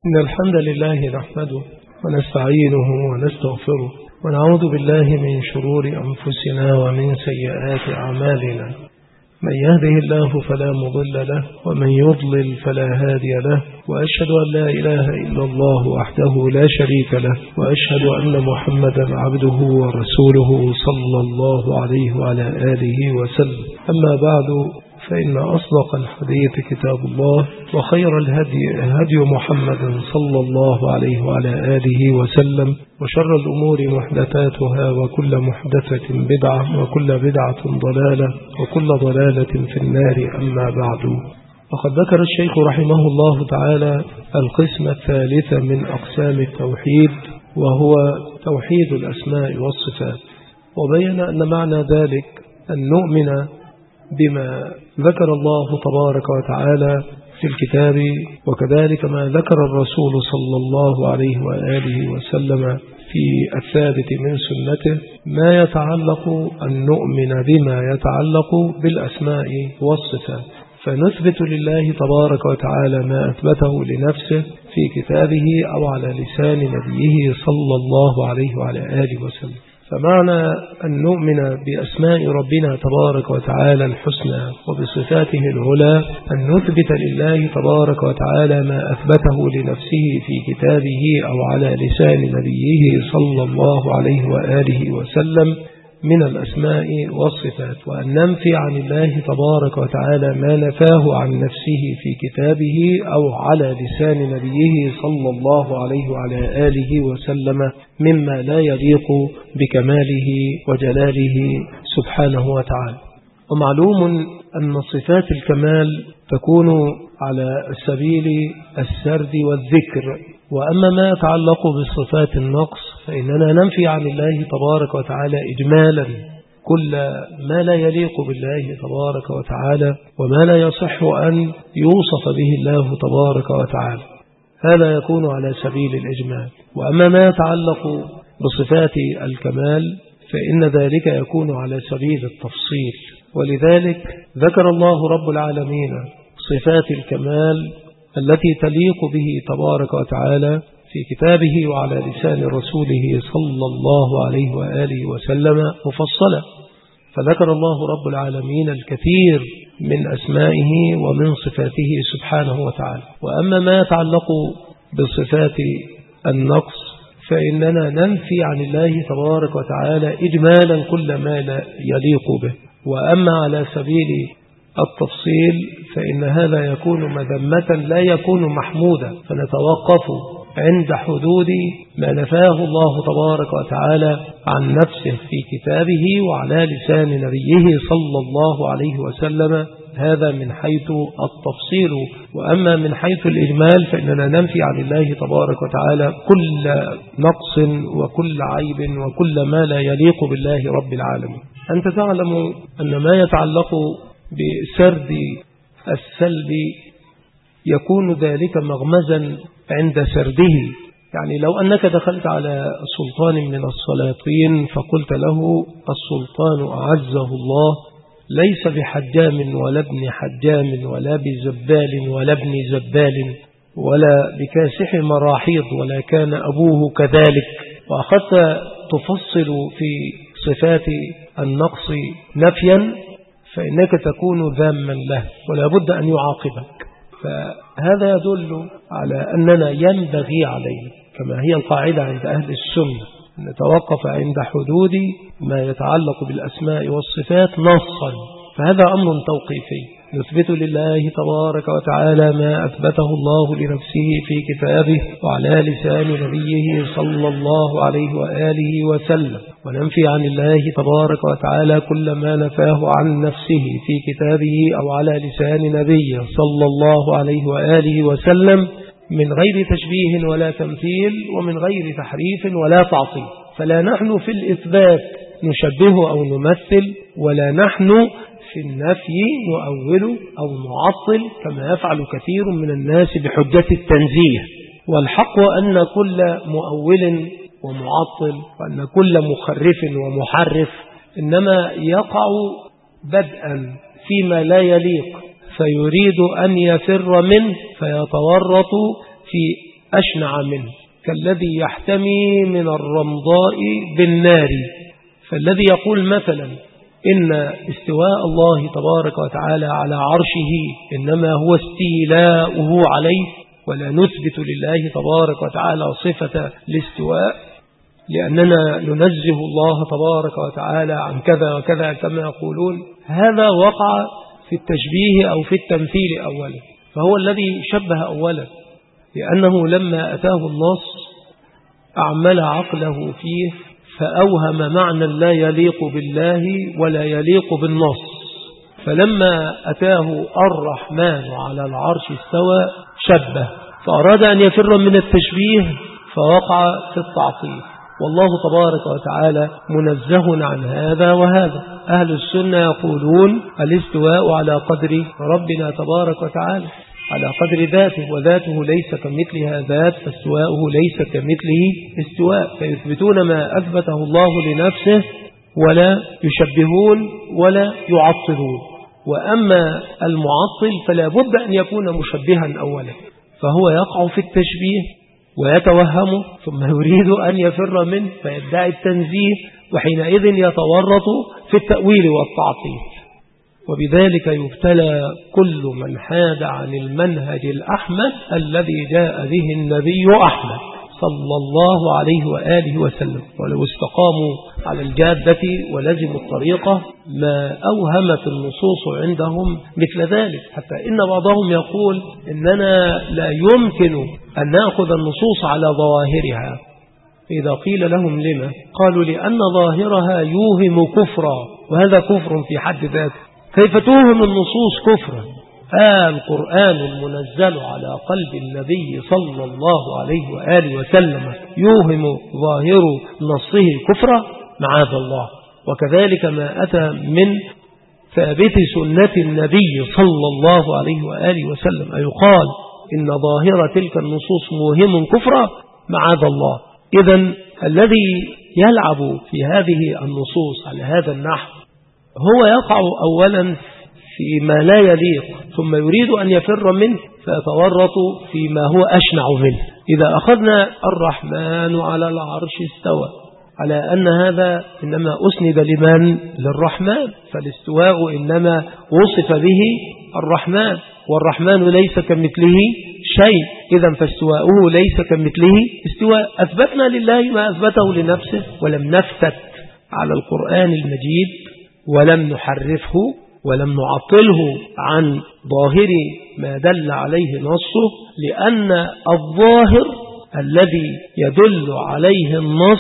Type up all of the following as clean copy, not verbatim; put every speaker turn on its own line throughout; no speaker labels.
إن الحمد لله نحمده ونستعينه ونستغفره ونعوذ بالله من شرور أنفسنا ومن سيئات أعمالنا. من يهده الله فلا مضل له ومن يضلل فلا هادي له، وأشهد أن لا إله إلا الله وحده لا شريك له، وأشهد أن محمدا عبده ورسوله صلى الله عليه وعلى آله وسلم. أما بعد، فإن أصدق الحديث كتاب الله، وخير الهدي محمد صلى الله عليه وعلى آله وسلم، وشر الأمور محدثاتها، وكل محدثة بدعة، وكل بدعة ضلالة، وكل ضلالة في النار. أما بعد، وقد ذكر الشيخ رحمه الله تعالى القسم الثالث من أقسام التوحيد، وهو توحيد الأسماء والصفات، وبين أن معنى ذلك أن نؤمن بما ذكر الله تبارك وتعالى في الكتاب، وكذلك ما ذكر الرسول صلى الله عليه وآله وسلم في الثابت من سنته، ما يتعلق أن نؤمن بما يتعلق بالأسماء والصفات، فنثبت لله تبارك وتعالى ما أثبته لنفسه في كتابه أو على لسان نبيه صلى الله عليه وعلى آله وسلم. فمعنى أن نؤمن بأسماء ربنا تبارك وتعالى الحسنى وبصفاته العلى أن نثبت لله تبارك وتعالى ما أثبته لنفسه في كتابه أو على لسان نبيه صلى الله عليه وآله وسلم من الأسماء والصفات، وأن ننفي عن الله تبارك وتعالى ما نفاه عن نفسه في كتابه أو على لسان نبيه صلى الله عليه وعلى آله وسلم مما لا يليق بكماله وجلاله سبحانه وتعالى. ومعلوم أن صفات الكمال تكون على سبيل السرد والذكر، وأما ما يتعلق بصفات النقص فإننا ننفي عن الله تبارك وتعالى إجمالا كل ما لا يليق بالله تبارك وتعالى وما لا يصح أن يوصف به الله تبارك وتعالى، هذا يكون على سبيل الإجمال. وأما ما يتعلق بصفات الكمال فإن ذلك يكون على سبيل التفصيل، ولذلك ذكر الله رب العالمين صفات الكمال التي تليق به تبارك وتعالى في كتابه وعلى لسان رسوله صلى الله عليه وآله وسلم مفصلة. فذكر الله رب العالمين الكثير من أسمائه ومن صفاته سبحانه وتعالى. وأما ما يتعلق بصفات النقص فإننا ننفي عن الله تبارك وتعالى إجمالا كل ما لا يليق به، وأما على سبيل التفصيل فإن هذا يكون مذمة لا يكون محمودا، فنتوقف عند حدود ما نفاه الله تبارك وتعالى عن نفسه في كتابه وعلى لسان نبيه صلى الله عليه وسلم، هذا من حيث التفصيل. وأما من حيث الإجمال فإننا ننفي عن الله تبارك وتعالى كل نقص وكل عيب وكل ما لا يليق بالله رب العالمين. أنت تعلم أن ما يتعلق بسرد السلب يكون ذلك مغمزا عند سرده. يعني لو أنك دخلت على سلطان من السلاطين فقلت له السلطان أعزه الله ليس بحجام ولا ابن حجام ولا بزبال ولا ابن زبال ولا بكاسح مراحيض ولا كان أبوه كذلك، وأخذت تفصل في صفات النقص نفيا فإنك تكون ذاما له ولا بد أن يعاقبك. فهذا يدل على أننا ينبغي عليه كما هي القاعدة عند أهل السنة أن نتوقف عند حدود ما يتعلق بالأسماء والصفات نصا، فهذا أمر توقيفي نثبت لله تبارك وتعالى ما أثبته الله لنفسه في كتابه وعلى لسان نبيه صلى الله عليه وآله وسلم، وننفي عن الله تبارك وتعالى كل ما نفاه عن نفسه في كتابه أو على لسان نبيه صلى الله عليه وآله وسلم من غير تشبيه ولا تمثيل ومن غير تحريف ولا تعطيل. فلا نحن في الإثبات نشبه أو نمثل، ولا نحن في النفي نؤول أو نعطل كما يفعل كثير من الناس بحجة التنزيه. والحق أن كل مؤول ومعطل وأن كل مخرف ومحرف إنما يقع بدءا فيما لا يليق فيريد أن يفر منه فيتورط في أشنع منه، كالذي يحتمي من الرمضاء بالنار. فالذي يقول مثلا إن استواء الله تبارك وتعالى على عرشه إنما هو استيلاؤه عليه، ولا نثبت لله تبارك وتعالى صفة الاستواء لأننا ننزه الله تبارك وتعالى عن كذا وكذا كما يقولون، هذا وقع في التشبيه أو في التمثيل أولا، فهو الذي شبه أولا، لأنه لما أتاه النص أعمل عقله فيه فأوهم معنى لا يليق بالله ولا يليق بالنص. فلما أتاه الرحمن على العرش استوى شبه، فأراد أن يفر من التشبيه فوقع في التعطيل، والله تبارك وتعالى منزه عن هذا وهذا. أهل السنة يقولون الاستواء على قدر ربنا تبارك وتعالى، على قدر ذاته، وذاته ليس كمثلها ذات، فاستواؤه ليس كمثله استواء، فيثبتون ما أثبته الله لنفسه ولا يشبهون ولا يعطلون. وأما المعطل فلا بد أن يكون مشبها أولا، فهو يقع في التشبيه ويتوهمه ثم يريد أن يفر منه فيدعي التنزيه، وحينئذ يتورط في التأويل والتعطيل. وبذلك يبتلى كل من حاد عن المنهج الأحمد الذي جاء به النبي أحمد صلى الله عليه وآله وسلم. ولو استقاموا على الجادة ولزموا الطريقة ما أوهمت النصوص عندهم مثل ذلك، حتى إن بعضهم يقول إننا لا يمكن أن نأخذ النصوص على ظواهرها. إذا قيل لهم لما؟ قالوا لأن ظاهرها يوهم كفرا، وهذا كفر في حد ذاته. كيف توهم النصوص كفرا؟ القرآن المنزل على قلب النبي صلى الله عليه وآله وسلم يوهم ظاهر نصه كفرا؟ معاذ الله. وكذلك ما أتى من ثابت سنة النبي صلى الله عليه وآله وسلم أيقال إن ظاهر تلك النصوص موهم كفرا؟ معاذ الله. إذن الذي يلعب في هذه النصوص على هذا النحو هو يقع أولا فيما لا يليق، ثم يريد أن يفر منه فيتورط فيما هو أشنع منه. إذا أخذنا الرحمن على العرش استوى، على أن هذا إنما أسند لمن؟ للرحمن، فالاستواء إنما وصف به الرحمن، والرحمن ليس كمثله شيء، إذن فاستواؤه ليس كمثله استواء. أثبتنا لله ما أثبته لنفسه، ولم نفتت على القرآن المجيد، ولم نحرفه، ولم نعطله عن ظاهر ما دل عليه نصه، لأن الظاهر الذي يدل عليه النص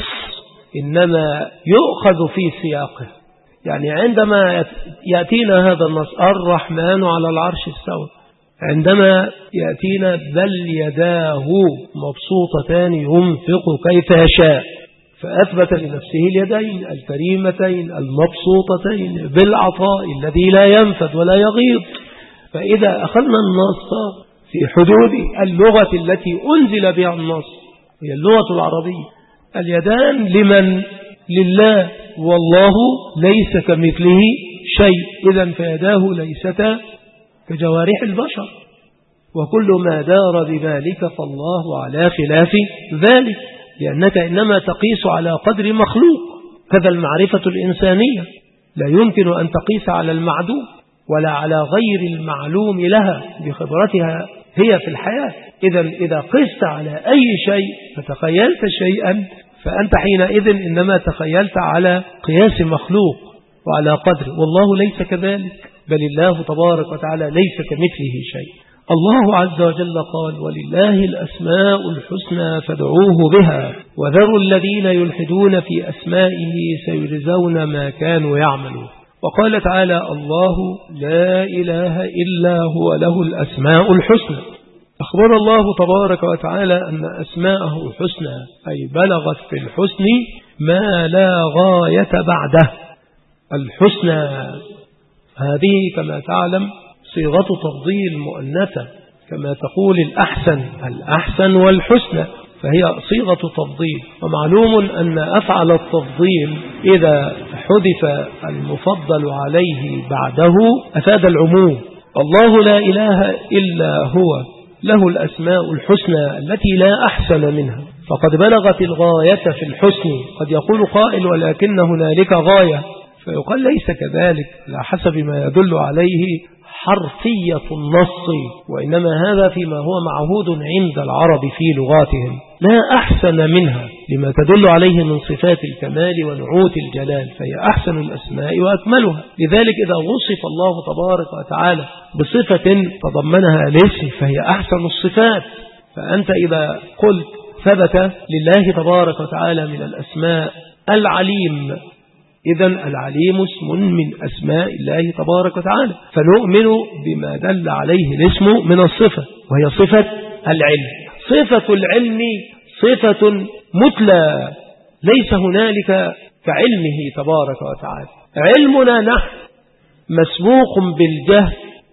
إنما يؤخذ في سياقه. يعني عندما يأتينا هذا النص الرحمن على العرش استوى، عندما يأتينا بل يداه مبسوطتان ينفق كيف يشاء، فأثبت لنفسه اليدين الكريمتين المبسوطتين بالعطاء الذي لا ينفد ولا يغيض. فإذا أخذنا النص في حدود اللغة التي أنزل بها النص، هي اللغة العربية، اليدان لمن؟ لله، والله ليس كمثله شيء، إذن فيداه ليستا كجوارح البشر، وكل ما دار بذلك فالله على خلاف ذلك، لأنك إنما تقيس على قدر مخلوق. كذا المعرفة الإنسانية لا يمكن أن تقيس على المعدوم ولا على غير المعلوم لها بخبرتها هي في الحياة. إذا قست على أي شيء فتخيلت شيئا فأنت حينئذ إنما تخيلت على قياس مخلوق وعلى قدر، والله ليس كذلك، بل الله تبارك وتعالى ليس كمثله شيء. الله عز وجل قال ولله الأسماء الحسنى فادعوه بها وذروا الذين يلحدون في أسمائه سيجزون ما كانوا يعملون. وقال تعالى الله لا إله إلا هو له الأسماء الحسنى. أخبر الله تبارك وتعالى أن أسماءه الحسنى، أي بلغت في الحسن ما لا غاية بعده. الحسنى هذه كما تعلم صيغة تفضيل مؤنثة، كما تقول الأحسن والحسنى، فهي صيغة تفضيل. ومعلوم أن أفعل التفضيل إذا حذف المفضل عليه بعده أفاد العموم. الله لا إله إلا هو له الأسماء الحسنى التي لا أحسن منها، فقد بلغت الغاية في الحسن. قد يقول قائل ولكن هنالك غاية، فيقال ليس كذلك على حسب ما يدل عليه حرفية النص، وإنما هذا فيما هو معهود عند العرب في لغاتهم، لا أحسن منها لما تدل عليه من صفات الكمال ونعوت الجلال، فهي أحسن الأسماء وأكملها. لذلك إذا وصف الله تبارك وتعالى بصفة تضمنها الاسم فهي أحسن الصفات. فأنت إذا قلت ثبت لله تبارك وتعالى من الأسماء العليم، إذن العليم اسم من أسماء الله تبارك وتعالى، فنؤمن بما دل عليه الاسم من الصفة، وهي صفة العلم. صفة العلم صفة متلى ليس هنالك كعلمه تبارك وتعالى. علمنا نحن مسبوق بالجهل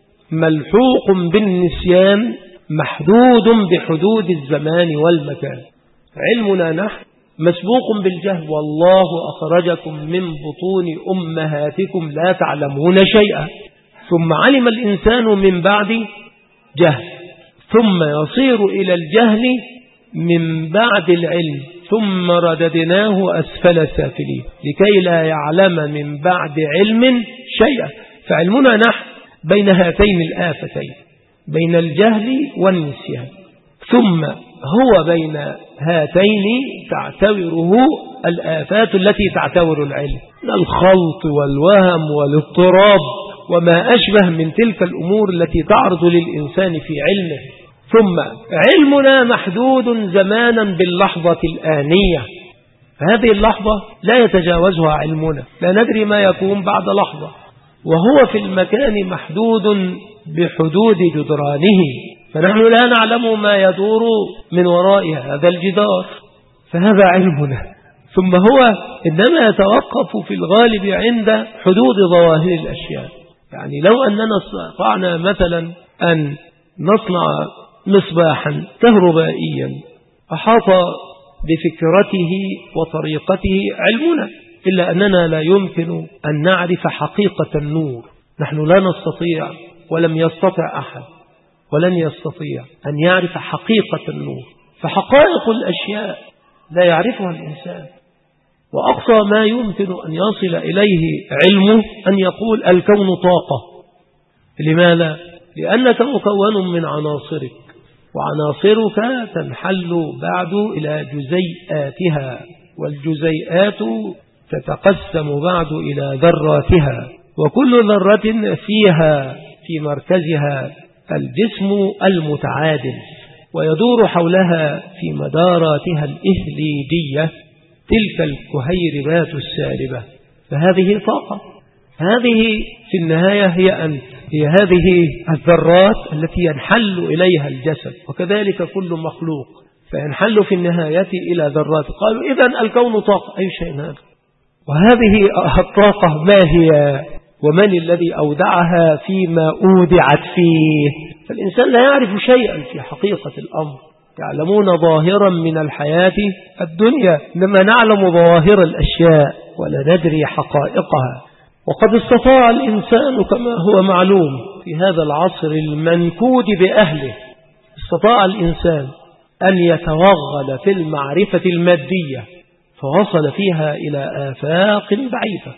ملحوق بالنسيان محدود بحدود الزمان والمكان. علمنا نحن مسبوق بالجهل، والله أخرجكم من بطون أمهاتكم لا تعلمون شيئا، ثم علم الإنسان من بعد جهل، ثم يصير إلى الجهل من بعد العلم، ثم رددناه أسفل سافلين لكي لا يعلم من بعد علم شيئا. فعلمنا نحن بين هاتين الآفتين، بين الجهل والنسيان، ثم هو بين هاتين تعتبره الآفات التي تعتبر العلم، الخلط والوهم والاضطراب وما أشبه من تلك الأمور التي تعرض للإنسان في علمه. ثم علمنا محدود زمانا باللحظة الآنية، فهذه اللحظة لا يتجاوزها علمنا، لا ندري ما يكون بعد لحظة، وهو في المكان محدود بحدود جدرانه، فنحن لا نعلم ما يدور من وراء هذا الجدار، فهذا علمنا. ثم هو إنما يتوقف في الغالب عند حدود ظواهر الأشياء. يعني لو أننا استطعنا مثلا أن نصنع مصباحا كهربائيا أحاط بفكرته وطريقته علمنا، إلا أننا لا يمكن أن نعرف حقيقة النور. نحن لا نستطيع، ولم يستطع أحد ولن يستطيع أن يعرف حقيقة النور، فحقائق الأشياء لا يعرفها الإنسان. وأقصى ما يمكن أن يصل إليه علمه أن يقول الكون طاقة. لماذا؟ لأنك مكون من عناصرك، وعناصرك تنحل بعد إلى جزيئاتها، والجزيئات تتقسم بعد إلى ذراتها، وكل ذرة فيها في مركزها الجسم المتعادل، ويدور حولها في مداراتها الإهليجية تلك الكهيربات السالبة. فهذه طاقة، هذه في النهاية هي أنت، هي هذه الذرات التي ينحل إليها الجسد، وكذلك كل مخلوق فينحل في النهاية إلى ذرات. قالوا إذن الكون طاقة، أي شيء هذا؟ وهذه الطاقة ما هي؟ ومن الذي أودعها فيما أودعت فيه؟ فالإنسان لا يعرف شيئا في حقيقة الأمر. يعلمون ظاهرا من الحياة الدنيا، إنما نعلم ظواهر الأشياء ولا ندري حقائقها. وقد استطاع الإنسان كما هو معلوم في هذا العصر المنكود بأهله، استطاع الإنسان أن يتوغل في المعرفة المادية فوصل فيها إلى آفاق بعيدة،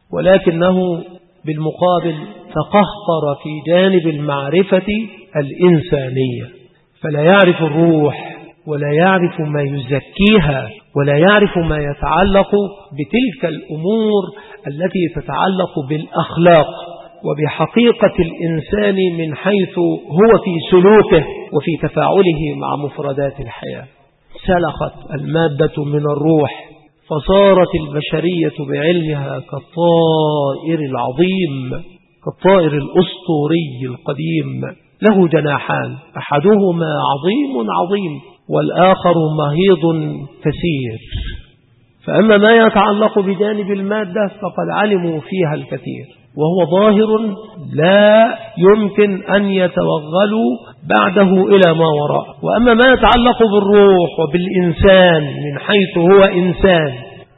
ولكنه بالمقابل تقهقر في جانب المعرفة الإنسانية، فلا يعرف الروح ولا يعرف ما يزكيها ولا يعرف ما يتعلق بتلك الأمور التي تتعلق بالأخلاق وبحقيقة الإنسان من حيث هو في سلوكه وفي تفاعله مع مفردات الحياة. سلخت المادة من الروح فصارت البشرية بعلمها كالطائر العظيم، كالطائر الأسطوري القديم، له جناحان، أحدهما عظيم عظيم والآخر مهيض كثير. فأما ما يتعلق بجانب المادة فقد علموا فيها الكثير، وهو ظاهر لا يمكن أن يتوغلوا بعده إلى ما وراء. وأما ما يتعلق بالروح وبالإنسان من حيث هو إنسان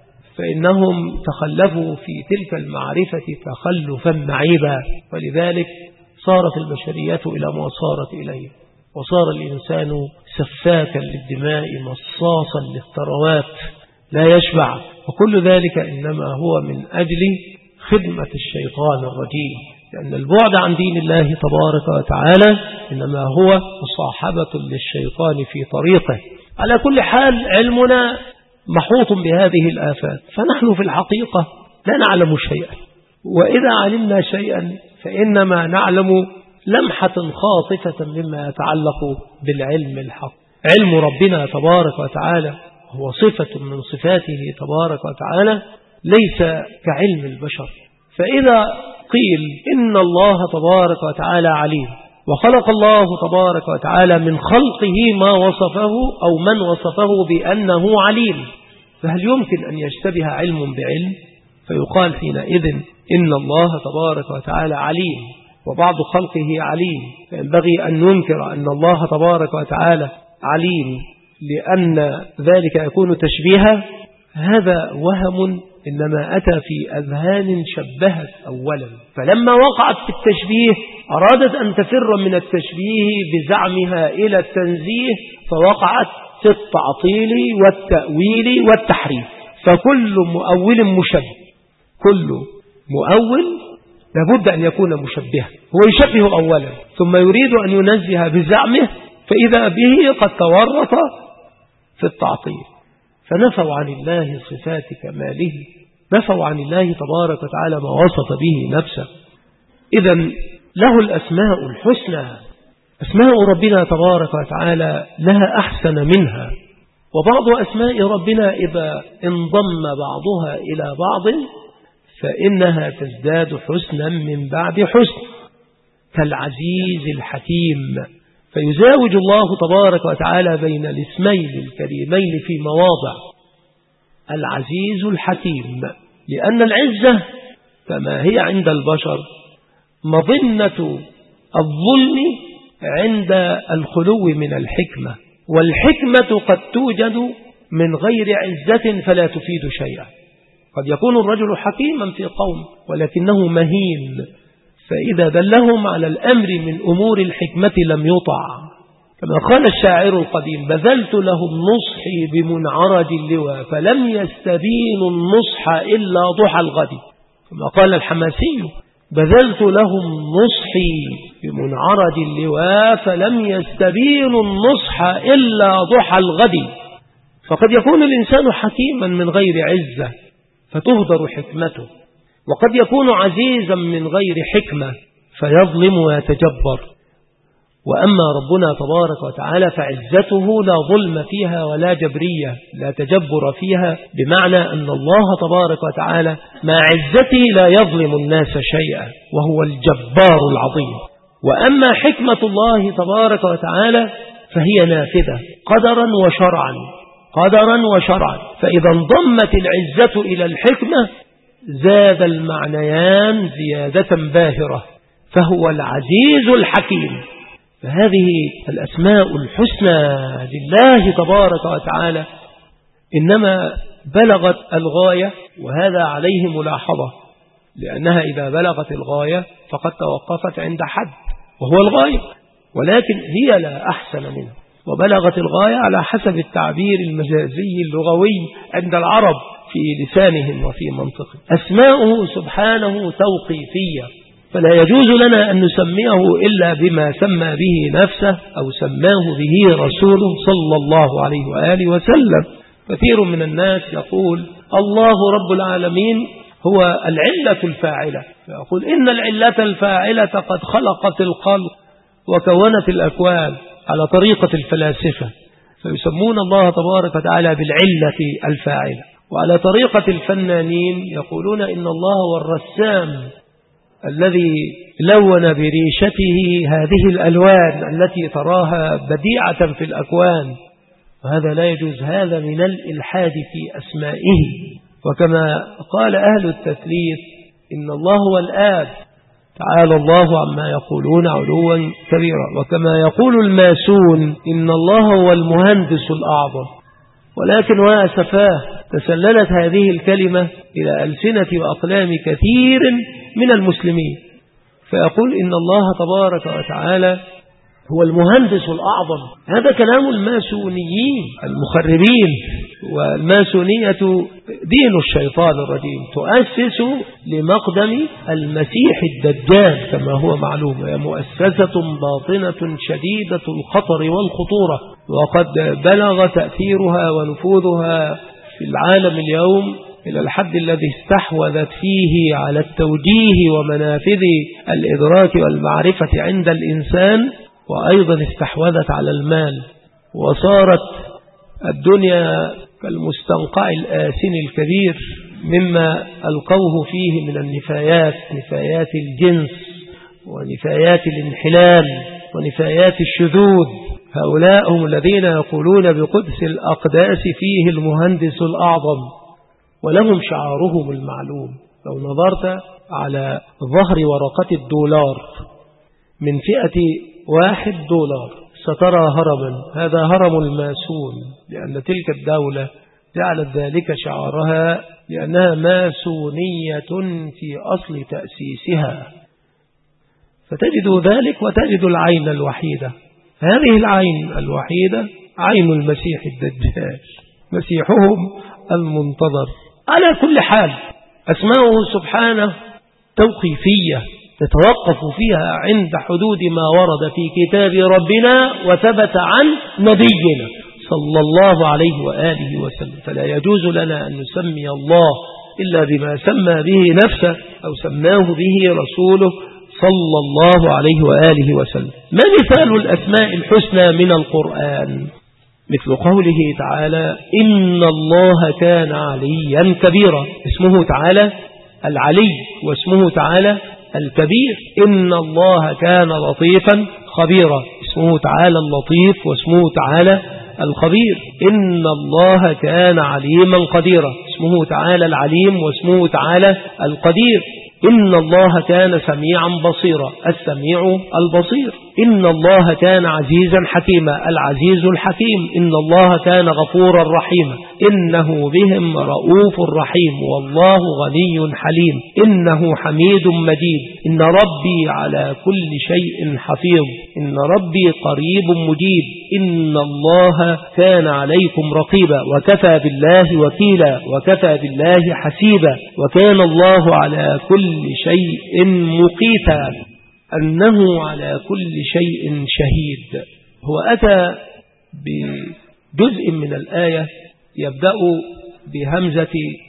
فإنهم تخلفوا في تلك المعرفة تخلفا معيبا، ولذلك صارت البشرية إلى ما صارت إليه. وصار الإنسان سفاكا للدماء مصاصا للثروات لا يشبع، وكل ذلك إنما هو من أجل خدمة الشيطان الرجيم، لأن البعد عن دين الله تبارك وتعالى إنما هو مصاحبة للشيطان في طريقه. على كل حال علمنا محوط بهذه الآفات، فنحن في الحقيقة لا نعلم شيئا، وإذا علمنا شيئا فإنما نعلم لمحة خاطفة مما يتعلق بالعلم الحق. علم ربنا تبارك وتعالى هو صفة من صفاته تبارك وتعالى، ليس كعلم البشر. فإذا قيل إن الله تبارك وتعالى عليم، وخلق الله تبارك وتعالى من خلقه ما وصفه أو من وصفه بأنه عليم، فهل يمكن أن يشتبه علم بعلم؟ فيقال حينئذ إن الله تبارك وتعالى عليم وبعض خلقه عليم، فينبغي أن ننكر أن الله تبارك وتعالى عليم لأن ذلك يكون تشبيها. هذا وهم إنما أتى في أذهان شبهت أولا، فلما وقعت في التشبيه أرادت أن تفر من التشبيه بزعمها إلى التنزيه، فوقعت في التعطيل والتأويل والتحريف. فكل مؤول مشبه، كل مؤول لابد أن يكون مشبها، هو يشبه أولا ثم يريد أن ينزه بزعمه، فإذا به قد تورط في التعطيل، فنفوا عن الله صفات كماله، نفوا عن الله تبارك وتعالى ما وصف به نفسه. إذن له الأسماء الحسنى، أسماء ربنا تبارك وتعالى لها أحسن منها، وبعض أسماء ربنا إذا انضم بعضها إلى بعض فإنها تزداد حسنا من بعد حسن، كالعزيز الحكيم، فيزاوج الله تبارك وتعالى بين الاسمين الكريمين في مواضع. العزيز الحكيم لأن العزة كما هي عند البشر مظنة الظلم عند الخلو من الحكمة، والحكمة قد توجد من غير عزة فلا تفيد شيئا. قد يكون الرجل حكيما في قوم ولكنه مهين، فإذا دلهم على الأمر من أمور الحكمة لم يطع، كما قال الشاعر القديم: بذلت لهم نصحي بمنعرج اللواء فلم يستبينوا النصح إلا ضحى الغد. كما قال الحماسي: بذلت لهم نصحي بمنعرج اللواء فلم يستبينوا النصح إلا ضحى الغد. فقد يكون الإنسان حكيما من غير عزة فتهدر حكمته، وقد يكون عزيزا من غير حكمة فيظلم ويتجبر. وأما ربنا تبارك وتعالى فعزته لا ظلم فيها ولا جبرية، لا تجبر فيها، بمعنى أن الله تبارك وتعالى مع عزته لا يظلم الناس شيئا، وهو الجبار العظيم. وأما حكمة الله تبارك وتعالى فهي نافذة قدرا وشرعا، قدرا وشرعا، فإذا انضمت العزة إلى الحكمة زاد المعنيان زيادة باهرة، فهو العزيز الحكيم. فهذه الأسماء الحسنى لله تبارك وتعالى إنما بلغت الغاية، وهذا عليه ملاحظة، لأنها إذا بلغت الغاية فقد توقفت عند حد وهو الغاية، ولكن هي لا أحسن منه، وبلغت الغاية على حسب التعبير المجازي اللغوي عند العرب في لسانهم وفي منطقهم. أسماؤه سبحانه توقيفية، فلا يجوز لنا أن نسميه إلا بما سمى به نفسه أو سماه به رسوله صلى الله عليه وآله وسلم. كثير من الناس يقول الله رب العالمين هو العلة الفاعلة، فيقول إن العلة الفاعلة قد خلقت الخلق وكونت الأكوان على طريقة الفلاسفة، فيسمون الله تبارك وتعالى بالعلة الفاعلة. وعلى طريقة الفنانين يقولون إن الله هو الرسام الذي لون بريشته هذه الألوان التي تراها بديعة في الأكوان، وهذا لا يجوز، هذا من الإلحاد في أسمائه. وكما قال أهل التثليث إن الله هو الآب، تعالى الله عما يقولون علوا كبيرا. وكما يقول الماسون إن الله هو المهندس الأعظم. ولكن وأسفاه تسللت هذه الكلمة إلى ألسنة وأقلام كثير من المسلمين، فيقول إن الله تبارك وتعالى هو المهندس الأعظم. هذا كلام الماسونيين المخربين، والماسونية دين الشيطان الرجيم، تؤسس لمقدم المسيح الدجال كما هو معلوم، هي مؤسسة باطنة شديدة الخطر والخطورة، وقد بلغ تأثيرها ونفوذها في العالم اليوم إلى الحد الذي استحوذت فيه على التوجيه ومنافذ الإدراك والمعرفة عند الإنسان، وأيضا استحوذت على المال، وصارت الدنيا كالمستنقع الآسن الكبير مما ألقوه فيه من النفايات، نفايات الجنس ونفايات الانحلال ونفايات الشذوذ. هؤلاء هم الذين يقولون بقدس الأقداس فيه المهندس الأعظم، ولهم شعارهم المعلوم. لو نظرت على ظهر ورقة الدولار من فئة $1 سترى هرما، هذا هرم الماسون، لأن تلك الدولة جعلت ذلك شعارها لأنها ماسونية في أصل تأسيسها. فتجد ذلك وتجد العين الوحيدة، هذه العين الوحيدة عين المسيح الدجال، مسيحهم المنتظر. على كل حال أسماؤه سبحانه توقيفية تتوقف فيها عند حدود ما ورد في كتاب ربنا وثبت عن نبينا صلى الله عليه وآله وسلم. فلا يجوز لنا أن نسمي الله إلا بما سمى به نفسه أو سماه به رسوله صلى الله عليه وآله وسلم. ما مثال الأسماء الحسنى من القرآن؟ مثل قوله تعالى إن الله كان عليا كبيرا، اسمه تعالى العلي واسمه تعالى الكبير. إن الله كان لطيفا خبيرا، اسمه تعالى اللطيف واسمه تعالى الخبير. إن الله كان عليما قديرا، اسمه تعالى العليم واسمه تعالى القدير. إن الله كان سميعا بصيرا، السميع البصير. إن الله كان عزيزا حكيما، العزيز الحكيم. إن الله كان غفورا رحيما، إنه بهم رؤوف رحيم، والله غني حليم، إنه حميد مجيد. إن ربي على كل شيء حفيظ، إن ربي قريب مجيب. إن الله كان عليكم رقيبا، وكفى بالله وكيلا، وكفى بالله حسيبا، وكان الله على كل شيء مقيتا، أنه على كل شيء شهيد. هو أتى بجزء من الآية يبدأ بهمزة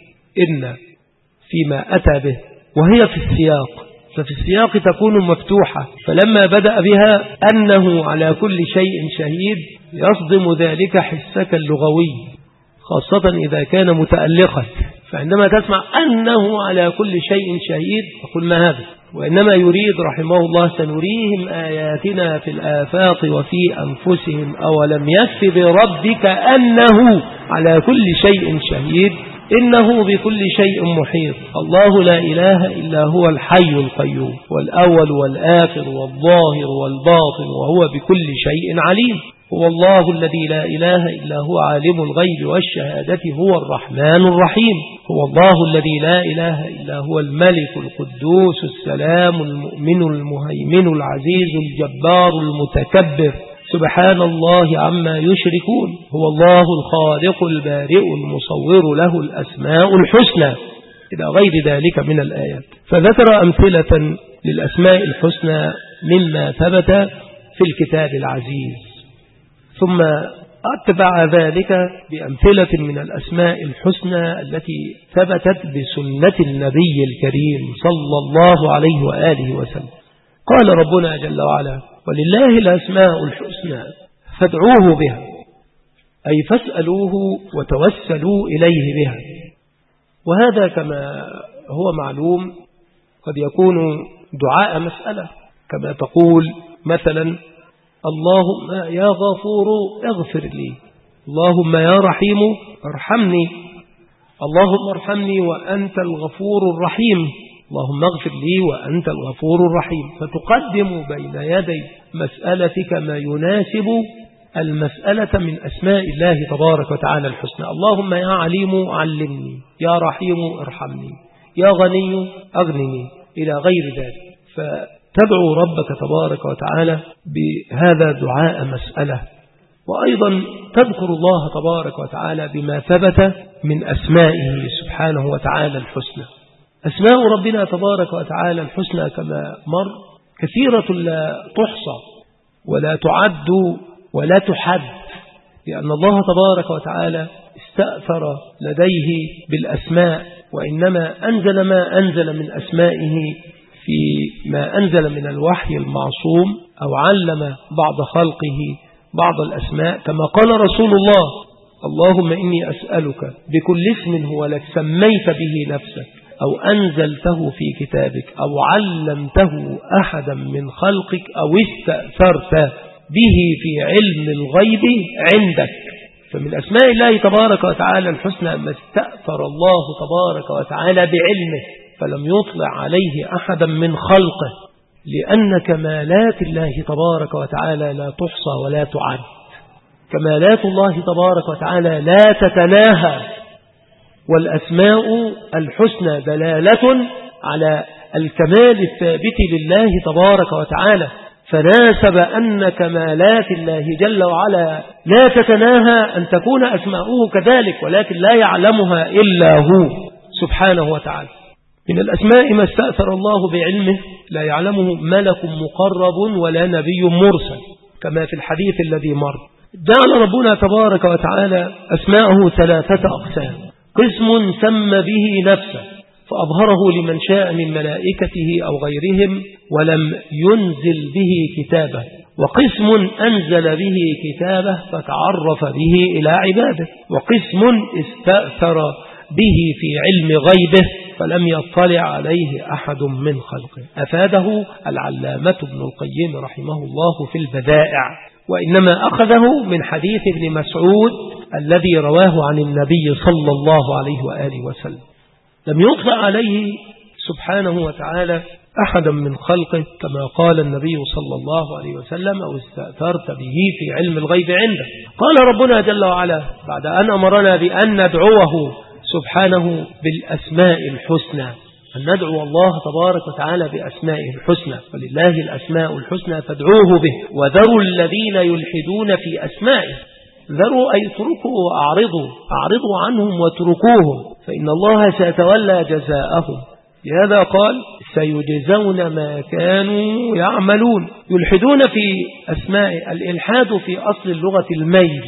إن فيما أتى به، وهي في السياق، ففي السياق تكون مفتوحة، فلما بدأ بها أنه على كل شيء شهيد يصدم ذلك حسك اللغوي، خاصة إذا كان متألقا. فعندما تسمع أنه على كل شيء شهيد تقول ما هذا؟ وإنما يريد رحمه الله سنريهم آياتنا في الآفاق وفي أنفسهم أولم يكف بربك أنه على كل شيء شهيد إنه بكل شيء محيط. الله لا إله إلا هو الحي القيوم، والأول والآخر والظاهر والباطن، وهو بكل شيء عليم. هو الله الذي لا إله إلا هو عالم الغيب والشهادة، هو الرحمن الرحيم. هو الله الذي لا إله إلا هو الملك القدوس السلام المؤمن المهيمن العزيز الجبار المتكبر، سبحان الله عما يشركون. هو الله الخالق البارئ المصور، له الأسماء الحسنى، إلى غير ذلك من الآيات. فذكر أمثلة للأسماء الحسنى مما ثبت في الكتاب العزيز، ثم أتبع ذلك بأمثلة من الأسماء الحسنى التي ثبتت بسنة النبي الكريم صلى الله عليه وآله وسلم. قال ربنا جل وعلا ولله الأسماء الحسنى فادعوه بها، أي فاسألوه وتوسلوا إليه بها. وهذا كما هو معلوم قد يكون دعاء مسألة، كما تقول مثلا اللهم يا غفور اغفر لي، اللهم يا رحيم ارحمني، اللهم ارحمني وأنت الغفور الرحيم، اللهم اغفر لي وأنت الغفور الرحيم. فتقدم بين يدي مسألتك ما يناسب المسألة من أسماء الله تبارك وتعالى الحسنى. اللهم يا عليم علمني، يا رحيم ارحمني، يا غني أغنني، إلى غير ذلك. تدعو ربك تبارك وتعالى بهذا دعاء مسألة، وأيضا تذكر الله تبارك وتعالى بما ثبت من أسمائه سبحانه وتعالى الحسنى. أسماء ربنا تبارك وتعالى الحسنى كما مر كثيرة لا تحصى ولا تعد ولا تحد، لأن الله تبارك وتعالى استأثر لديه بالأسماء، وإنما أنزل ما أنزل من أسمائه في ما أنزل من الوحي المعصوم، أو علم بعض خلقه بعض الأسماء، كما قال رسول الله: اللهم إني أسألك بكل اسم هو لك سميت به نفسك أو أنزلته في كتابك أو علمته أحدا من خلقك أو استأثرت به في علم الغيب عندك. فمن أسماء الله تبارك وتعالى الحسنى ما استأثر الله تبارك وتعالى بعلمه فلم يطلع عليه أحدا من خلقه، لأن كمالات الله تبارك وتعالى لا تحصى ولا تعد. كمالات الله تبارك وتعالى لا تتناهى، والأسماء الحسنى دلالة على الكمال الثابت لله تبارك وتعالى، فناسب أن كمالات الله جل وعلا لا تتناهى أن تكون أسماؤه كذلك، ولكن لا يعلمها إلا هو سبحانه وتعالى. من الأسماء ما استأثر الله بعلمه لا يعلمه ملك مقرب ولا نبي مرسل، كما في الحديث الذي مر. جعل ربنا تبارك وتعالى أسماءه 3 أقسام: قسم سمى به نفسه فأظهره لمن شاء من ملائكته أو غيرهم ولم ينزل به كتابه، وقسم أنزل به كتابه فتعرف به إلى عباده، وقسم استأثر به في علم غيبه فلم يطلع عليه أحد من خلقه. أفاده العلامة ابن القيم رحمه الله في البدائع، وإنما أخذه من حديث ابن مسعود الذي رواه عن النبي صلى الله عليه وآله وسلم. لم يطلع عليه سبحانه وتعالى أحدا من خلقه، كما قال النبي صلى الله عليه وسلم: أو استأثرت به في علم الغيب عنده. قال ربنا جل وعلا بعد أن أمرنا بأن ندعوه سبحانه بالأسماء الحسنى، أن ندعو الله تبارك وتعالى بأسمائه الحسنى، ولله الأسماء الحسنى فادعوه به، وذروا الذين يلحدون في أسمائه. ذروا أي اتركوا أعرضوا عنهم واتركوهم، فإن الله سيتولى جزاءهم. لهذا قال: سيجزون ما كانوا يعملون. يلحدون في أسماء، الإلحاد في أصل اللغة الميل،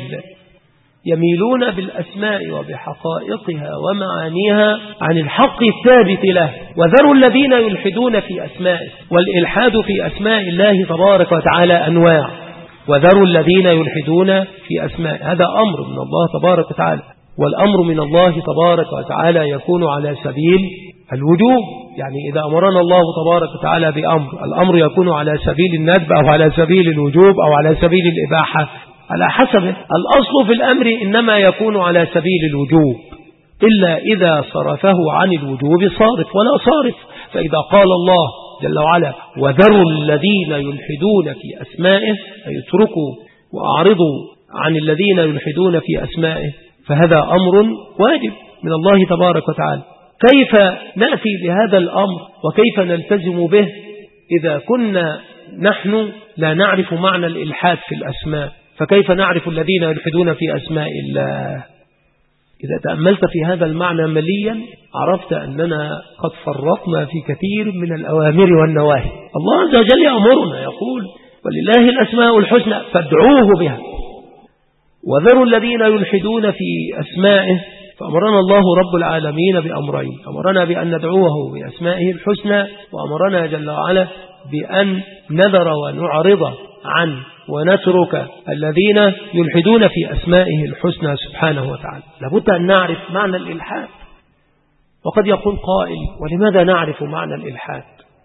يميلون بالأسماء وبحقائقها ومعانيها عن الحق الثابت له. وذروا الذين يلحدون في أسمائه، والإلحاد في أسماء الله تبارك وتعالى أنواع. وذروا الذين يلحدون في أسمائه، هذا أمر من الله تبارك وتعالى، والأمر من الله تبارك وتعالى يكون على سبيل الوجوب. يعني إذا أمرنا الله تبارك وتعالى بأمر، الأمر يكون على سبيل الندب أو على سبيل الوجوب أو على سبيل الإباحة، على حسبه. الأصل في الأمر إنما يكون على سبيل الوجوب، إلا إذا صرفه عن الوجوب صارف ولا صارف. فإذا قال الله جل وعلا: وذروا الذين يلحدون في أسمائه، أي اتركوا وأعرضوا عن الذين يلحدون في أسمائه، فهذا أمر واجب من الله تبارك وتعالى. كيف نأتي بهذا الأمر وكيف نلتزم به إذا كنا نحن لا نعرف معنى الإلحاد في الأسماء؟ فكيف نعرف الذين يلحدون في أسماء الله؟ إذا تأملت في هذا المعنى مليا عرفت أننا قد فرطنا في كثير من الأوامر والنواهي. الله عز وجل يأمرنا يقول: ولله الأسماء الحسنى فادعوه بها. وذروا الذين يلحدون في أسمائه، فأمرنا الله رب العالمين بأمرين: أمرنا بأن ندعوه بأسمائه الحسنى، وأمرنا جل وعلا بأن نذر ونعرض عن ونترك الذين يلحدون في أسمائه الحسنى سبحانه وتعالى. لابد أن نعرف معنى الإلحاد. وقد يقول قائل: ولماذا نعرف معنى الإلحاد؟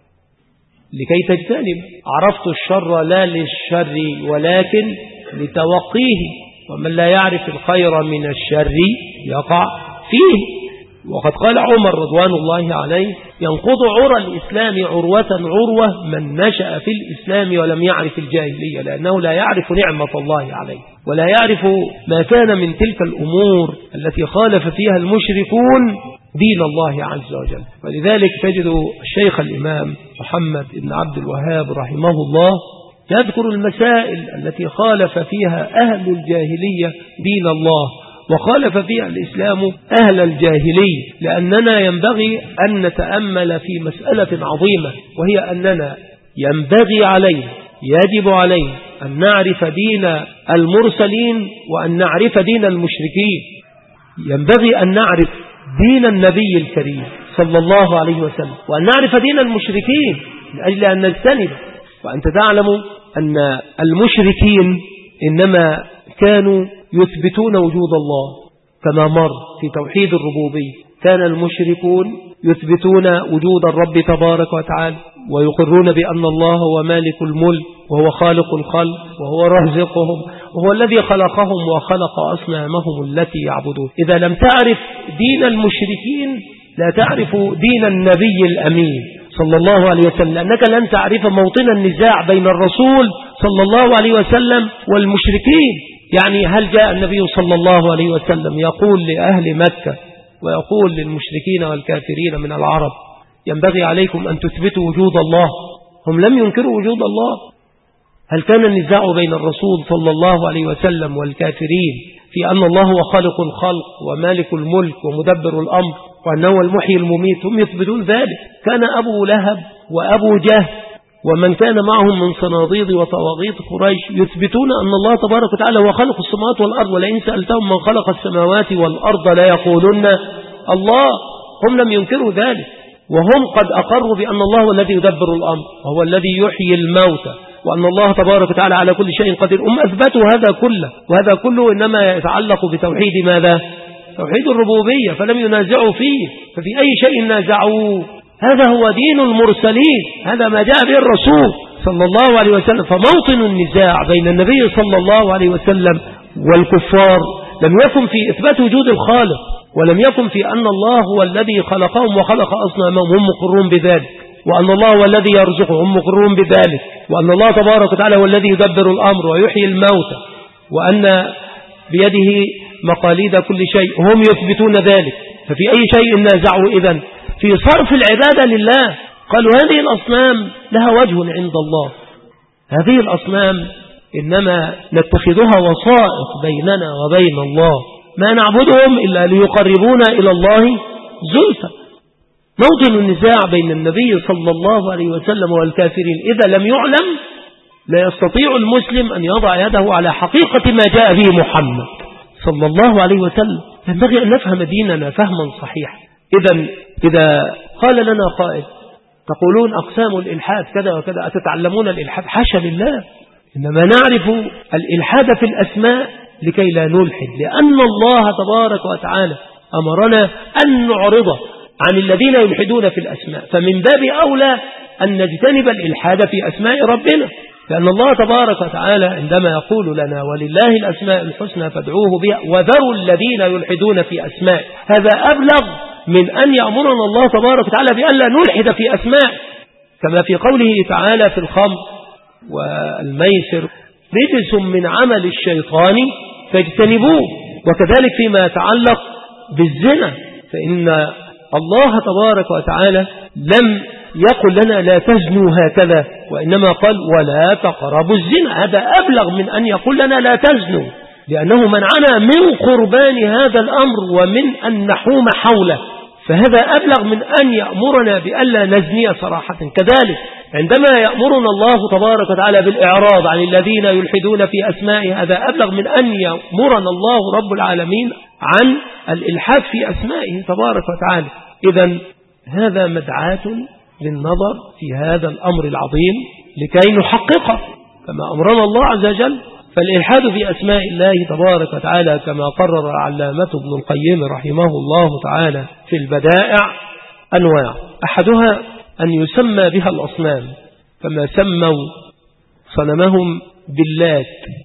لكي تجتنب. عرفت الشر لا للشر ولكن لتوقيه، ومن لا يعرف الخير من الشر يقع فيه. وقد قال عمر رضوان الله عليه: ينقض عرى الإسلام عروة عروة من نشأ في الإسلام ولم يعرف الجاهلية، لأنه لا يعرف نعمة الله عليه ولا يعرف ما كان من تلك الأمور التي خالف فيها المشركون دين الله عز وجل. ولذلك تجد الشيخ الإمام محمد بن عبد الوهاب رحمه الله يذكر المسائل التي خالف فيها أهل الجاهلية دين الله وخالف فيها الإسلام أهل الجاهلية، لأننا ينبغي أن نتأمل في مسألة عظيمة، وهي أننا ينبغي علينا يجب علينا أن نعرف دين المرسلين وأن نعرف دين المشركين. ينبغي أن نعرف دين النبي الكريم صلى الله عليه وسلم وأن نعرف دين المشركين من أجل أن نجتنب. وأنت تعلم أن المشركين إنما كانوا يثبتون وجود الله كما مر في توحيد الربوبية. كان المشركون يثبتون وجود الرب تبارك وتعالى ويقرون بأن الله هو مالك الملك وهو خالق الخلق وهو رازقهم وهو الذي خلقهم وخلق أصنامهم التي يعبدون. إذا لم تعرف دين المشركين لا تعرف دين النبي الأمين صلى الله عليه وسلم، لأنك لن تعرف موطن النزاع بين الرسول صلى الله عليه وسلم والمشركين. يعني هل جاء النبي صلى الله عليه وسلم يقول لأهل مكة ويقول للمشركين والكافرين من العرب ينبغي عليكم أن تثبتوا وجود الله؟ هم لم ينكروا وجود الله. هل كان النزاع بين الرسول صلى الله عليه وسلم والكافرين في أن الله هو خالق الخلق ومالك الملك ومدبر الأمر وأنه المحيي المميت؟ هم يثبتون ذلك. كان أبو لهب وأبو جهل ومن كان معهم من صناديد وطواغيت قريش يثبتون أن الله تبارك وتعالى هو خلق السماوات والأرض، ولئن سألتهم من خلق السماوات والأرض لا يقولون الله. هم لم ينكروا ذلك، وهم قد أقروا بأن الله هو الذي يدبر الأمر وهو الذي يحيي الموتى وأن الله تبارك وتعالى على كل شيء قدير. هم أثبتوا هذا كله، وهذا كله إنما يتعلق بتوحيد ماذا؟ توحيد الربوبية، فلم ينازعوا فيه. ففي أي شيء نازعوا؟ هذا هو دين المرسلين، هذا ما جاء به الرسول صلى الله عليه وسلم. فموطن النزاع بين النبي صلى الله عليه وسلم والكفار لم يكن في إثبات وجود الخالق، ولم يكن في أن الله هو الذي خلقهم وخلق أصنامهم، هم مقرون بذلك، وأن الله هو الذي يرزقهم، هم مقرون بذلك، وأن الله تبارك وتعالى هو الذي يدبر الأمر ويحيي الموتى وأن بيده مقاليد كل شيء، هم يثبتون ذلك. ففي أي شيء نازعوا إذن؟ في صرف العبادة لله. قالوا هذه الأصنام لها وجه عند الله، هذه الأصنام إنما نتخذها وسائط بيننا وبين الله، ما نعبدهم إلا ليقربونا إلى الله زلفى. موطن النزاع بين النبي صلى الله عليه وسلم والكافرين إذا لم يعلم لا يستطيع المسلم أن يضع يده على حقيقة ما جاء به محمد صلى الله عليه وسلم. ينبغي أن نفهم ديننا فهما صحيحا. إذا قال لنا قائل تقولون أقسام الإلحاد كذا وكذا، أتتعلمون الإلحاد؟ حاشا لله، إنما نعرف الإلحاد في الأسماء لكي لا نلحد، لأن الله تبارك وتعالى أمرنا أن نعرض عن الذين يلحدون في الأسماء، فمن باب أولى أن نجتنب الإلحاد في أسماء ربنا، لأن الله تبارك وتعالى عندما يقول لنا ولله الأسماء الحسنى فادعوه بها وذروا الذين يلحدون في أسماء، هذا أبلغ من أن يأمرنا الله تبارك وتعالى بأن لا نلحد في أسماء، كما في قوله تعالى في الخمر والميسر رجس من عمل الشيطان فاجتنبوه. وكذلك فيما يتعلق بالزنا، فإن الله تبارك وتعالى لم يقل لنا لا تزنوا هكذا، وإنما قال ولا تقربوا الزنا. هذا أبلغ من أن يقول لنا لا تزنوا، لأنه منعنا من قربان هذا الأمر ومن أن نحوم حوله، فهذا أبلغ من أن يأمرنا بألا نزني صراحة. كذلك عندما يأمرنا الله تبارك وتعالى بالإعراض عن الذين يلحدون في أسمائه، هذا أبلغ من أن يأمرنا الله رب العالمين عن الإلحاد في أسمائه تبارك وتعالى. إذن هذا مدعاة للنظر في هذا الأمر العظيم لكي نحققه كما أمرنا الله عز وجل. فالإلحاد في أسماء الله تبارك وتعالى كما قرر علامة ابن القيم رحمه الله تعالى في البدائع أنواع، أحدها أن يسمى بها الأصنام، كما سموا صنمهم باللات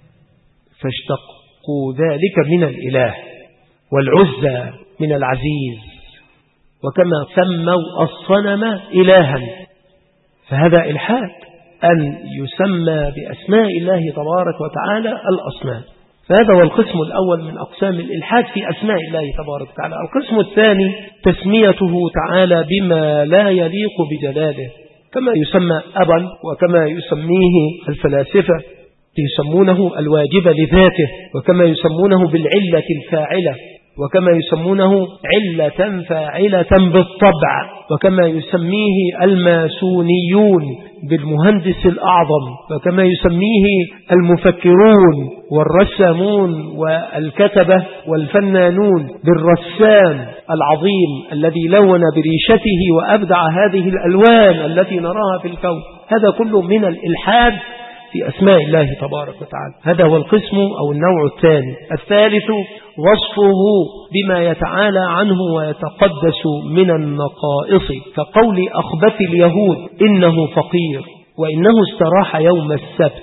فاشتقوا ذلك من الإله، والعزى من العزيز، وكما سموا الصنم إلها، فهذا إلحاد أن يسمى بأسماء الله تبارك وتعالى الأصنام. فهذا هو القسم الأول من أقسام الإلحاد في أسماء الله تبارك وتعالى. القسم الثاني تسميته تعالى بما لا يليق بجلاله، كما يسمى أبا، وكما يسميه الفلاسفة يسمونه الواجب لذاته، وكما يسمونه بالعلة الفاعلة، وكما يسمونه علة فاعلة بالطبع، وكما يسميه الماسونيون بالمهندس الأعظم، وكما يسميه المفكرون والرسامون والكتبة والفنانون بالرسام العظيم الذي لون بريشته وأبدع هذه الألوان التي نراها في الكون. هذا كله من الإلحاد في أسماء الله تبارك وتعالى. هذا هو القسم أو النوع الثاني. الثالث وصفه بما يتعالى عنه ويتقدس من النقائص، كقول أخبث اليهود إنه فقير وإنه استراح يوم السبت،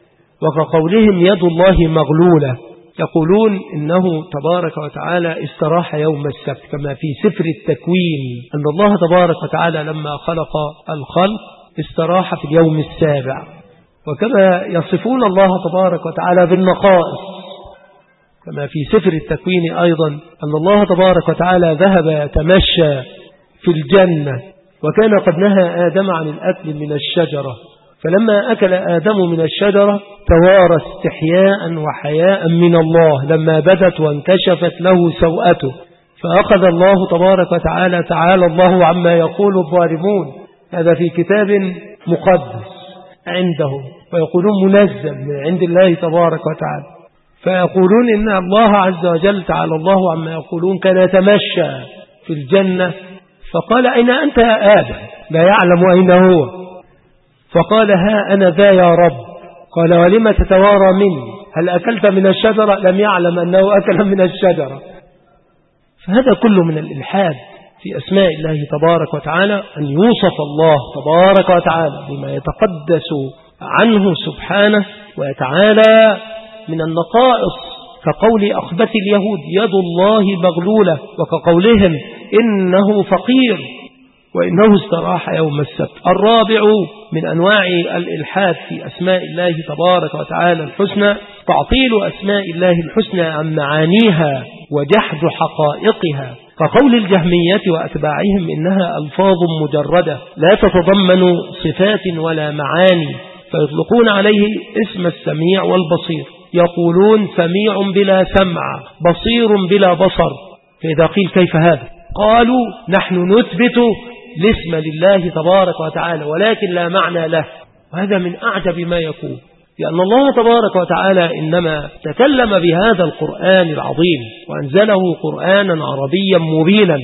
وكقولهم يد الله مغلولة، يقولون إنه تبارك وتعالى استراح يوم السبت، كما في سفر التكوين أن الله تبارك وتعالى لما خلق الخلق استراح في اليوم السابع. وكما يصفون الله تبارك وتعالى بالنقائص، كما في سفر التكوين أيضا أن الله تبارك وتعالى ذهب يتمشى في الجنة، وكان قد نهى آدم عن الأكل من الشجرة، فلما أكل آدم من الشجرة توارى استحياء وحياء من الله لما بدت وانكشفت له سوءته، فأخذ الله تبارك وتعالى تعالى الله عما يقول الظالمون، هذا في كتاب مقدس عندهم، ويقولون منزل من عند الله تبارك وتعالى، فيقولون إن الله عز وجل تعالى الله عما يقولون كان يتمشى في الجنة، فقال أين أنت يا آدم؟ لا يعلم أين هو، فقال ها أنا ذا يا رب، قال ولم تتوارى مني؟ هل أكلت من الشجرة؟ لم يعلم أنه أكل من الشجرة. فهذا كله من الإلحاد في أسماء الله تبارك وتعالى، أن يوصف الله تبارك وتعالى بما يتقدس عنه سبحانه ويتعالى من النقائص، كقول أخبث اليهود يد الله مغلولة، وكقولهم إنه فقير وإنه استراح يوم السبت. الرابع من أنواع الإلحاد في أسماء الله تبارك وتعالى الحسنى تعطيل أسماء الله الحسنى عن معانيها وجحد حقائقها، كقول الجهمية وأتباعهم إنها ألفاظ مجردة لا تتضمن صفات ولا معاني، فيطلقون عليه اسم السميع والبصير، يقولون سميع بلا سمع بصير بلا بصر. فإذا قيل كيف هذا؟ قالوا نحن نثبت الاسم لله تبارك وتعالى ولكن لا معنى له. وهذا من أعجب ما يكون، لأن الله تبارك وتعالى إنما تكلم بهذا القرآن العظيم وأنزله قرآنا عربيا مبينا،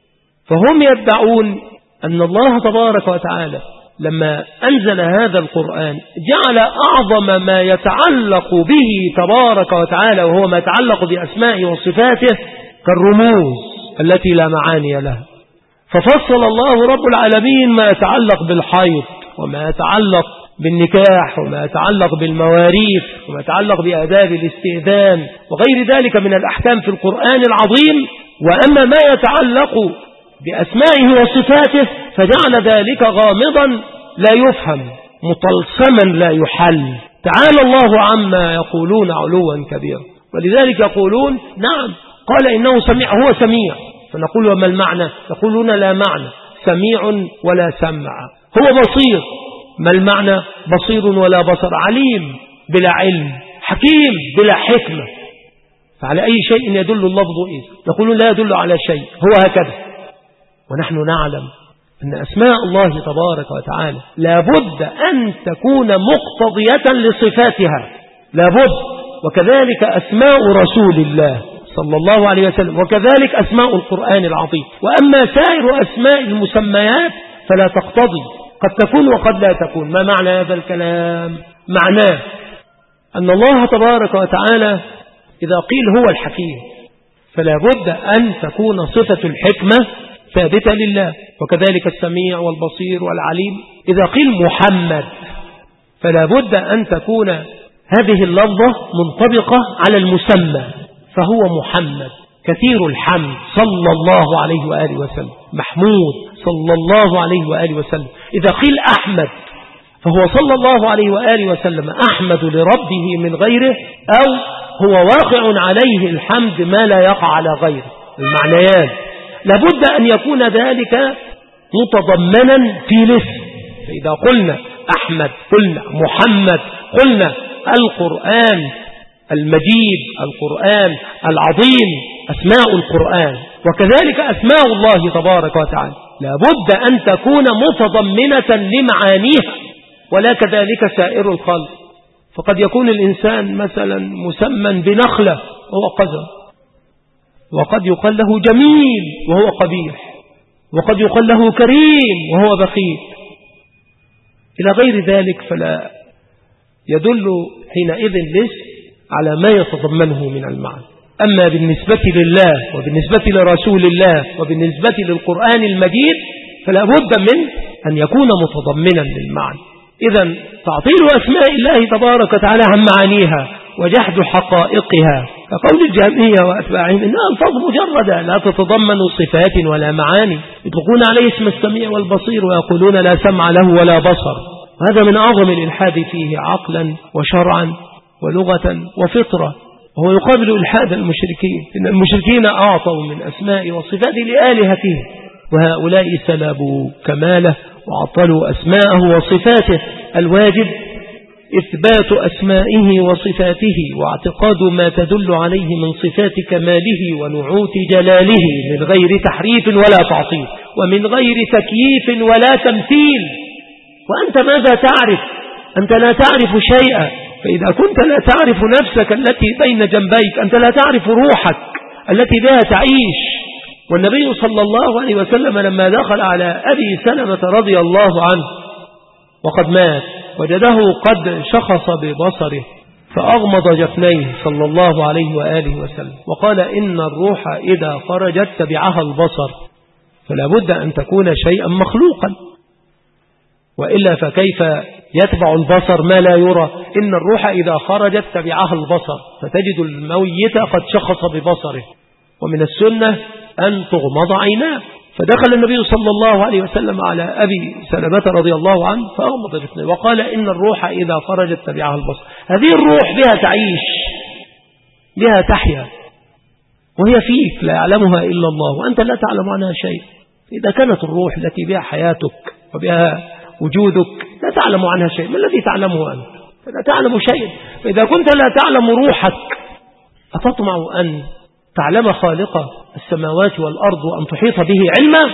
فهم يدعون أن الله تبارك وتعالى لما أنزل هذا القرآن جعل أعظم ما يتعلق به تبارك وتعالى وهو ما يتعلق بأسمائه وصفاته كالرموز التي لا معاني لها، ففصل الله رب العالمين ما يتعلق بالحيض وما يتعلق بالنكاح وما يتعلق بالمواريث وما يتعلق بآداب الاستئذان وغير ذلك من الأحكام في القرآن العظيم، وأما ما يتعلق بأسمائه وصفاته فجعل ذلك غامضا لا يفهم مطلسما لا يحل. تعالى الله عما يقولون علوا كبيرا. ولذلك يقولون نعم قال إنه سميع، هو سميع، فنقول وما المعنى؟ يقولون لا معنى، سميع ولا سمع. هو بصير، ما المعنى؟ بصير ولا بصر. عليم بلا علم، حكيم بلا حكمة. فعلى أي شيء يدل اللفظ إيه؟ يقولون لا يدل على شيء، هو هكذا. ونحن نعلم أن أسماء الله تبارك وتعالى لابد أن تكون مقتضية لصفاتها، لابد. وكذلك أسماء رسول الله صلى الله عليه وسلم، وكذلك أسماء القرآن العظيم. وأما سائر أسماء المسميات فلا تقتضي، قد تكون وقد لا تكون. ما معنى هذا الكلام؟ معناه أن الله تبارك وتعالى إذا قيل هو الحكيم فلا بد أن تكون صفة الحكمة ثابتة لله، وكذلك السميع والبصير والعليم. إذا قيل محمد فلا بد أن تكون هذه اللفظة منطبقة على المسمى، فهو محمد كثير الحمد صلى الله عليه وآله وسلم، محمود صلى الله عليه وآله وسلم. إذا قيل أحمد فهو صلى الله عليه وآله وسلم أحمد لربه من غيره، أو هو واقع عليه الحمد ما لا يقع على غيره. المعنيان لابد أن يكون ذلك متضمنا في الاسم. فإذا قلنا أحمد، قلنا محمد، قلنا القرآن المجيد، القرآن العظيم، أسماء القرآن، وكذلك أسماء الله تبارك وتعالى لابد أن تكون متضمنة لمعانيها، ولا كذلك سائر الخلق. فقد يكون الإنسان مثلا مسمى بنخلة وهو قذر، وقد يقال له جميل وهو قبيح، وقد يقال له كريم وهو بخيل إلى غير ذلك. فلا يدل حينئذ الاسم على ما يتضمنه من المعنى. أما بالنسبة لله وبالنسبة لرسول الله وبالنسبة للقرآن المجيد فلا بد من أن يكون متضمنا للمعنى. إذن تعطيل أسماء الله تبارك وتعالى عن معانيها وجحد حقائقها كقول الجهمية وأتباعهم إنها ألفاظ مجردة لا تتضمن صفات ولا معاني، يطلقون عليه اسم السميع والبصير ويقولون لا سمع له ولا بصر. هذا من أعظم الإلحاد فيه عقلا وشرعا ولغة وفطرة، وهو يقابل إلحاد المشركين. إن المشركين أعطوا من أسماء وصفات لآلهتهم، وهؤلاء سلبوا كماله وعطلوا أسماءه وصفاته. الواجب إثبات أسمائه وصفاته واعتقاد ما تدل عليه من صفات كماله ونعوت جلاله من غير تحريف ولا تعطيل ومن غير تكييف ولا تمثيل. وأنت ماذا تعرف؟ أنت لا تعرف شيئا. فإذا كنت لا تعرف نفسك التي بين جنبيك، أنت لا تعرف روحك التي بها تعيش. والنبي صلى الله عليه وسلم لما دخل على أبي سلمة رضي الله عنه وقد مات وجده قد شخص ببصره فأغمض جفنيه صلى الله عليه وآله وسلم وقال إن الروح إذا خرجت تبعها البصر، فلا بد أن تكون شيئا مخلوقا، وإلا فكيف يتبع البصر ما لا يرى؟ إن الروح إذا خرجت تبعها البصر، فتجد الميت قد شخص ببصره. ومن السنة أن تغمض عيناه. فدخل النبي صلى الله عليه وسلم على أبي سلمة رضي الله عنه فأغمض جفنيه وقال إن الروح إذا خرجت تبعها البصر. هذه الروح بها تعيش، بها تحيا، وهي فيك لا يعلمها إلا الله وأنت لا تعلم عنها شيء. إذا كانت الروح التي بها حياتك وبها وجودك لا تعلم عنها شيء، ما الذي تعلمه أنت؟ فلا تعلم شيء. فإذا كنت لا تعلم روحك أتطمع أن تعلم خالق السماوات والأرض وأن تحيط به علما؟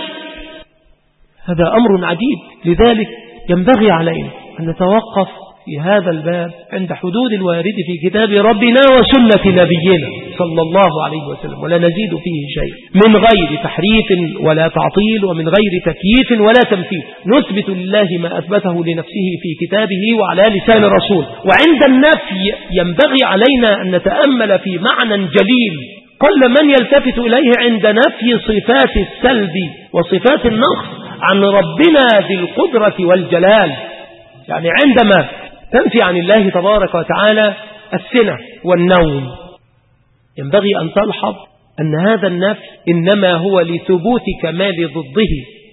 هذا أمر عجيب. لذلك ينبغي علينا أن نتوقف في هذا الباب عند حدود الوارد في كتاب ربنا وسنة نبينا صلى الله عليه وسلم، ولا نزيد فيه شيء من غير تحريف ولا تعطيل ومن غير تكييف ولا تمثيل. نثبت لله ما أثبته لنفسه في كتابه وعلى لسان الرسول. وعند النفي ينبغي علينا أن نتأمل في معنى جليل قل من يلتفت إليه عند نفي صفات السلب وصفات النقص عن ربنا ذي القدرة والجلال. يعني عندما تنفي عن الله تبارك وتعالى السنة والنوم ينبغي أن تلحظ أن هذا النفي إنما هو لثبوت كمال ضده.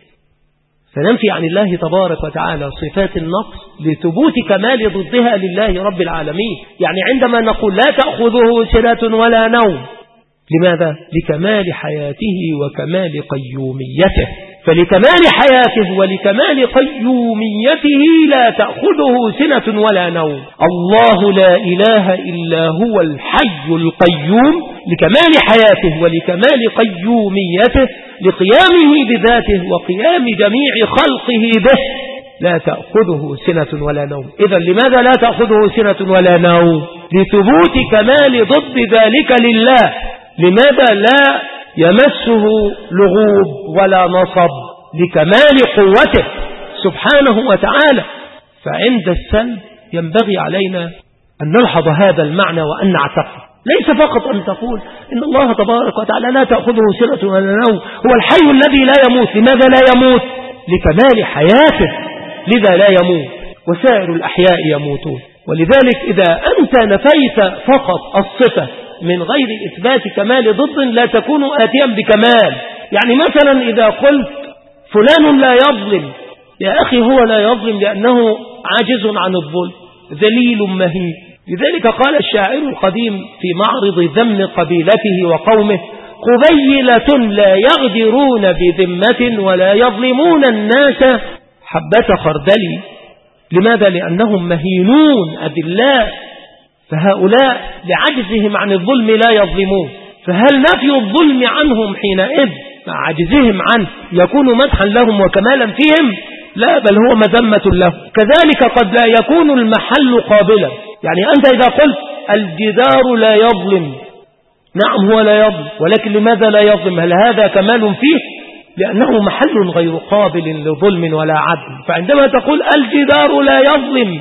فننفي عن الله تبارك وتعالى صفات النقص لثبوت كمال ضدها لله رب العالمين. يعني عندما نقول لا تأخذه سنة ولا نوم، لماذا؟ لكمال حياته وكمال قيوميته. فلكمال حياته ولكمال قيوميته لا تأخذه سنة ولا نوم. الله لا إله إلا هو الحي القيوم لكمال حياته ولكمال قيوميته لقيامه بذاته وقيام جميع خلقه به، لا تأخذه سنة ولا نوم. إذن لماذا لا تأخذه سنة ولا نوم؟ لثبوت كمال ضد ذلك لله. لماذا لا يمسه لغوب ولا نصب؟ لكمال قوته سبحانه وتعالى. فعند السلب ينبغي علينا أن نلحظ هذا المعنى وأن نعتقد، ليس فقط أن تقول إن الله تبارك وتعالى لا تأخذه سنة ولا نوم، هو الحي الذي لا يموت. لماذا لا يموت؟ لكمال حياته، لذا لا يموت، وسائر الأحياء يموتون. ولذلك إذا أنت نفيت فقط الصفة من غير إثبات كمال ضد لا تكون آتيا بكمال. يعني مثلا إذا قلت فلان لا يظلم، يا أخي هو لا يظلم لأنه عاجز عن الظلم، ذليل مهين، لذلك قال الشاعر القديم في معرض ذم قبيلته وقومه: قبيلة لا يغدرون بذمة ولا يظلمون الناس حبة خردل. لماذا؟ لأنهم مهينون أذلاء، فهؤلاء لعجزهم عن الظلم لا يظلمون. فهل نفي الظلم عنهم حينئذ مع عجزهم عنه يكون مدحا لهم وكمالا فيهم؟ لا، بل هو مذمة له. كذلك قد لا يكون المحل قابلا. يعني أنت إذا قلت الجدار لا يظلم، نعم هو لا يظلم، ولكن لماذا لا يظلم؟ هل هذا كمال فيه؟ لأنه محل غير قابل لظلم ولا عدل. فعندما تقول الجدار لا يظلم،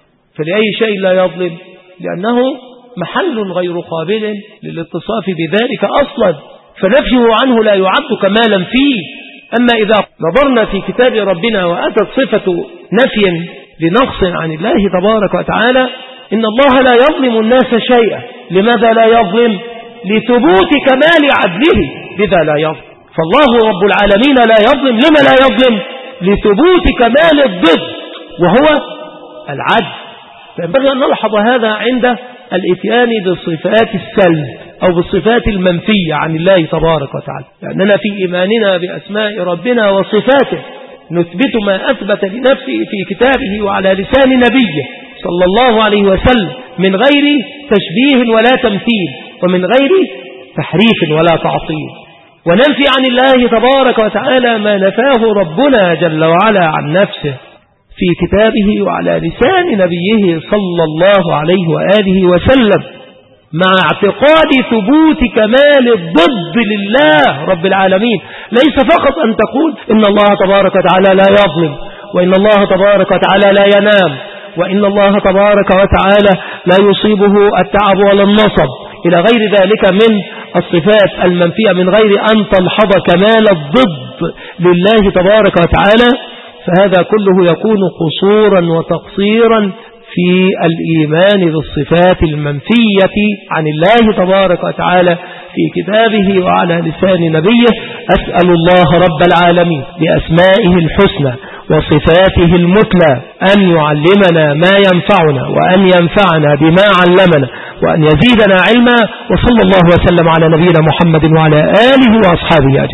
فلأي شيء لا يظلم؟ لأنه محل غير قابل للاتصاف بذلك أصلا، فنفيه عنه لا يعد كمالا فيه. أما إذا نظرنا في كتاب ربنا وأتت صفة نفي لنقص عن الله تبارك وتعالى: إن الله لا يظلم الناس شيئا. لماذا لا يظلم؟ لثبوت كمال عدله، لذا لا يظلم. فالله رب العالمين لا يظلم. لما لا يظلم؟ لثبوت كمال الضد وهو العدل. فينبغي أن نلحظ هذا عند الاتيان بصفات السلب أو بالصفات المنفية عن الله تبارك وتعالى، لأننا في إيماننا بأسماء ربنا وصفاته نثبت ما أثبت لنفسه في كتابه وعلى لسان نبيه صلى الله عليه وسلم من غير تشبيه ولا تمثيل، ومن غير تحريف ولا تعطيل. وننفي عن الله تبارك وتعالى ما نفاه ربنا جل وعلا عن نفسه في كتابه وعلى لسان نبيه صلى الله عليه وآله وسلم، مع اعتقاد ثبوت كمال الضد لله رب العالمين. ليس فقط أن تقول إن الله تبارك وتعالى لا يظلم، وإن الله تبارك وتعالى لا ينام، وإن الله تبارك وتعالى لا يصيبه التعب ولا النصب، إلى غير ذلك من الصفات المنفية، من غير أن تلحظ كمال الضد لله تبارك وتعالى. فهذا كله يكون قصورا وتقصيرا في الإيمان بالصفات المنفية عن الله تبارك وتعالى في كتابه وعلى لسان نبيه. أسأل الله رب العالمين بأسمائه الحسنى وصفاته المثلى أن يعلمنا ما ينفعنا، وأن ينفعنا بما علمنا، وأن يزيدنا علما. وصلى الله وسلم على نبينا محمد وعلى آله وأصحابه أجمعين.